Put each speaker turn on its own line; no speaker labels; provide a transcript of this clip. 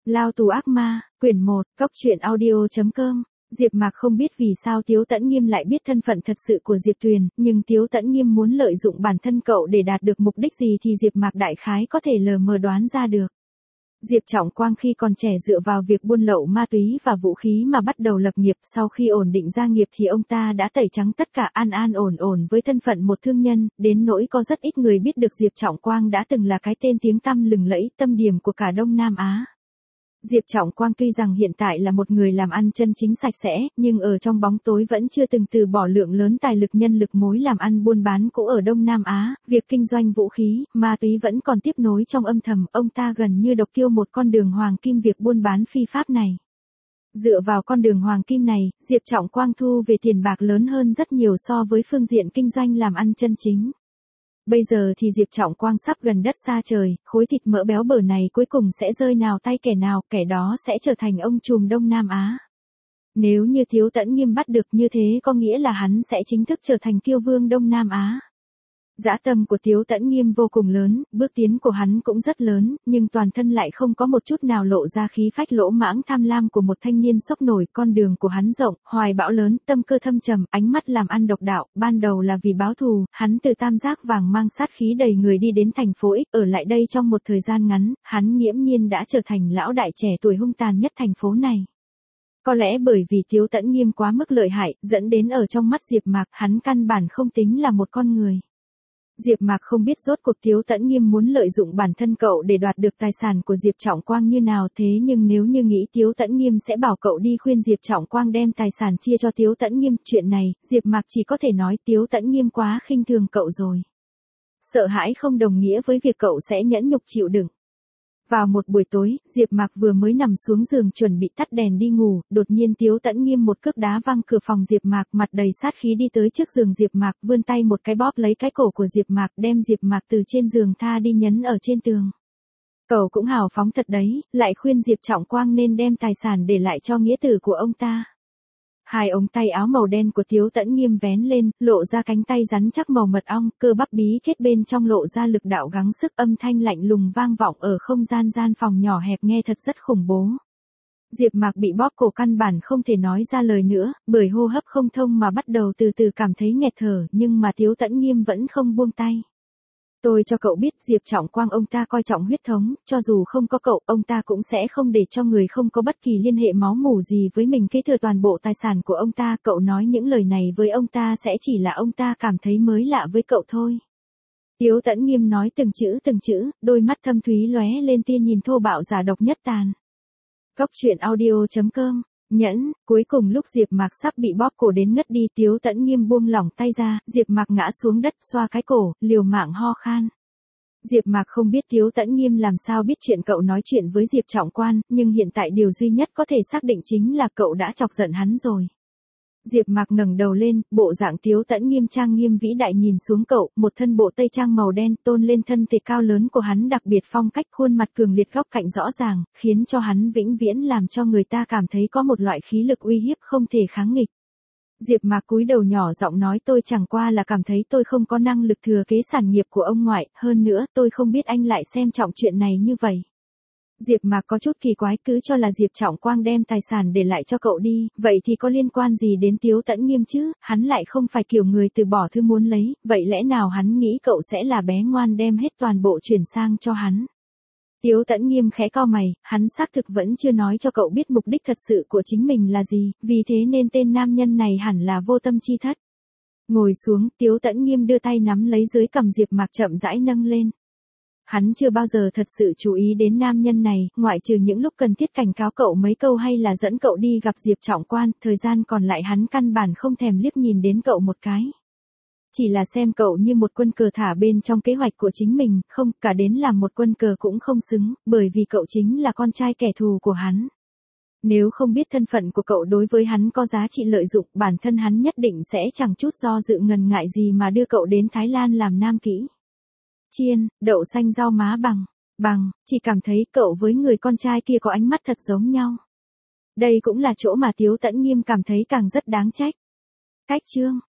Lao tù ác ma, quyển 1, Cốc truyện audio.com. Diệp Mạc không biết vì sao Tiếu Tẫn Nghiêm lại biết thân phận thật sự của Diệp Tuyền, nhưng Tiếu Tẫn Nghiêm muốn lợi dụng bản thân cậu để đạt được mục đích gì thì Diệp Mạc đại khái có thể lờ mờ đoán ra được. Diệp Trọng Quang khi còn trẻ dựa vào việc buôn lậu ma túy và vũ khí mà bắt đầu lập nghiệp, sau khi ổn định gia nghiệp thì ông ta đã tẩy trắng tất cả an an ổn ổn với thân phận một thương nhân, đến nỗi có rất ít người biết được Diệp Trọng Quang đã từng là cái tên tiếng tăm lừng lẫy, tâm điểm của cả Đông Nam Á. Diệp Trọng Quang tuy rằng hiện tại là một người làm ăn chân chính sạch sẽ, nhưng ở trong bóng tối vẫn chưa từng từ bỏ lượng lớn tài lực nhân lực mối làm ăn buôn bán cũ ở Đông Nam Á, việc kinh doanh vũ khí, ma túy vẫn còn tiếp nối trong âm thầm, ông ta gần như độc kiêu một con đường hoàng kim việc buôn bán phi pháp này. Dựa vào con đường hoàng kim này, Diệp Trọng Quang thu về tiền bạc lớn hơn rất nhiều so với phương diện kinh doanh làm ăn chân chính. Bây giờ thì Diệp Trọng Quang sắp gần đất xa trời, khối thịt mỡ béo bở này cuối cùng sẽ rơi nào tay kẻ nào, kẻ đó sẽ trở thành ông trùm Đông Nam Á. Nếu như Tiếu Tẫn Nghiêm bắt được như thế có nghĩa là hắn sẽ chính thức trở thành kiêu vương Đông Nam Á. Dã tâm của Tiếu Tẫn Nghiêm vô cùng lớn, bước tiến của hắn cũng rất lớn, nhưng toàn thân lại không có một chút nào lộ ra khí phách lỗ mãng tham lam của một thanh niên sốc nổi. Con đường của hắn rộng, hoài bão lớn, tâm cơ thâm trầm, ánh mắt làm ăn độc đạo, ban đầu là vì báo thù, hắn từ Tam Giác Vàng mang sát khí đầy người đi đến thành phố X, ở lại đây trong một thời gian ngắn, hắn nghiễm nhiên đã trở thành lão đại trẻ tuổi hung tàn nhất thành phố này. Có lẽ bởi vì Tiếu Tẫn Nghiêm quá mức lợi hại, dẫn đến ở trong mắt Diệp Mạc, hắn căn bản không tính là một con người. Diệp Mạc không biết rốt cuộc Tiếu Tẫn Nghiêm muốn lợi dụng bản thân cậu để đoạt được tài sản của Diệp Trọng Quang như nào, thế nhưng nếu như nghĩ Tiếu Tẫn Nghiêm sẽ bảo cậu đi khuyên Diệp Trọng Quang đem tài sản chia cho Tiếu Tẫn Nghiêm, chuyện này, Diệp Mạc chỉ có thể nói Tiếu Tẫn Nghiêm quá khinh thường cậu rồi. Sợ hãi không đồng nghĩa với việc cậu sẽ nhẫn nhục chịu đựng. Vào một buổi tối, Diệp Mạc vừa mới nằm xuống giường chuẩn bị tắt đèn đi ngủ, đột nhiên Tiếu Tẫn Nghiêm một cước đá văng cửa phòng Diệp Mạc, mặt đầy sát khí đi tới trước giường Diệp Mạc, vươn tay một cái bóp lấy cái cổ của Diệp Mạc, đem Diệp Mạc từ trên giường tha đi nhấn ở trên tường. Cậu cũng hào phóng thật đấy, lại khuyên Diệp Trọng Quang nên đem tài sản để lại cho nghĩa tử của ông ta. Hai ống tay áo màu đen của Tiếu Tẫn Nghiêm vén lên, lộ ra cánh tay rắn chắc màu mật ong, cơ bắp bí kết bên trong lộ ra lực đạo gắng sức, âm thanh lạnh lùng vang vọng ở không gian gian phòng nhỏ hẹp nghe thật rất khủng bố. Diệp Mạc bị bóp cổ căn bản không thể nói ra lời nữa, bởi hô hấp không thông mà bắt đầu từ từ cảm thấy nghẹt thở, nhưng mà Tiếu Tẫn Nghiêm vẫn không buông tay. Tôi cho cậu biết Diệp Trọng Quang ông ta coi trọng huyết thống, cho dù không có cậu, ông ta cũng sẽ không để cho người không có bất kỳ liên hệ máu mủ gì với mình kế thừa toàn bộ tài sản của ông ta. Cậu nói những lời này với ông ta sẽ chỉ là ông ta cảm thấy mới lạ với cậu thôi. Tiếu Tẫn Nghiêm nói từng chữ, đôi mắt thâm thúy lóe lên tia nhìn thô bạo giả độc nhất tàn. Cốc truyện audio.com. Nhẫn, cuối cùng lúc Diệp Mạc sắp bị bóp cổ đến ngất đi, Tiếu Tẫn Nghiêm buông lỏng tay ra, Diệp Mạc ngã xuống đất, xoa cái cổ, liều mạng ho khan. Diệp Mạc không biết Tiếu Tẫn Nghiêm làm sao biết chuyện cậu nói chuyện với Diệp Trọng Quan, nhưng hiện tại điều duy nhất có thể xác định chính là cậu đã chọc giận hắn rồi. Diệp Mạc ngẩng đầu lên, bộ dạng Tiếu Tẫn Nghiêm trang nghiêm vĩ đại nhìn xuống cậu, một thân bộ tây trang màu đen tôn lên thân thể cao lớn của hắn, đặc biệt phong cách, khuôn mặt cường liệt góc cạnh rõ ràng, khiến cho hắn vĩnh viễn làm cho người ta cảm thấy có một loại khí lực uy hiếp không thể kháng nghịch. Diệp Mạc cúi đầu nhỏ giọng nói, tôi chẳng qua là cảm thấy tôi không có năng lực thừa kế sản nghiệp của ông ngoại, hơn nữa tôi không biết anh lại xem trọng chuyện này như vậy. Diệp Mạc có chút kỳ quái, cứ cho là Diệp Trọng Quang đem tài sản để lại cho cậu đi, vậy thì có liên quan gì đến Tiếu Tẫn Nghiêm chứ, hắn lại không phải kiểu người từ bỏ thứ muốn lấy, vậy lẽ nào hắn nghĩ cậu sẽ là bé ngoan đem hết toàn bộ chuyển sang cho hắn. Tiếu Tẫn Nghiêm khẽ cau mày, hắn xác thực vẫn chưa nói cho cậu biết mục đích thật sự của chính mình là gì, vì thế nên tên nam nhân này hẳn là vô tâm chi thất. Ngồi xuống, Tiếu Tẫn Nghiêm đưa tay nắm lấy dưới cằm Diệp Mạc chậm rãi nâng lên. Hắn chưa bao giờ thật sự chú ý đến nam nhân này, ngoại trừ những lúc cần thiết cảnh cáo cậu mấy câu hay là dẫn cậu đi gặp Diệp Trọng Quan, thời gian còn lại hắn căn bản không thèm liếc nhìn đến cậu một cái. Chỉ là xem cậu như một quân cờ thả bên trong kế hoạch của chính mình, không, cả đến làm một quân cờ cũng không xứng, bởi vì cậu chính là con trai kẻ thù của hắn. Nếu không biết thân phận của cậu đối với hắn có giá trị lợi dụng, bản thân hắn nhất định sẽ chẳng chút do dự ngần ngại gì mà đưa cậu đến Thái Lan làm nam kỹ. Chiên, đậu xanh rau má bằng, chỉ cảm thấy cậu với người con trai kia có ánh mắt thật giống nhau. Đây cũng là chỗ mà Tiếu Tẫn Nghiêm cảm thấy càng rất đáng trách. Cách chương.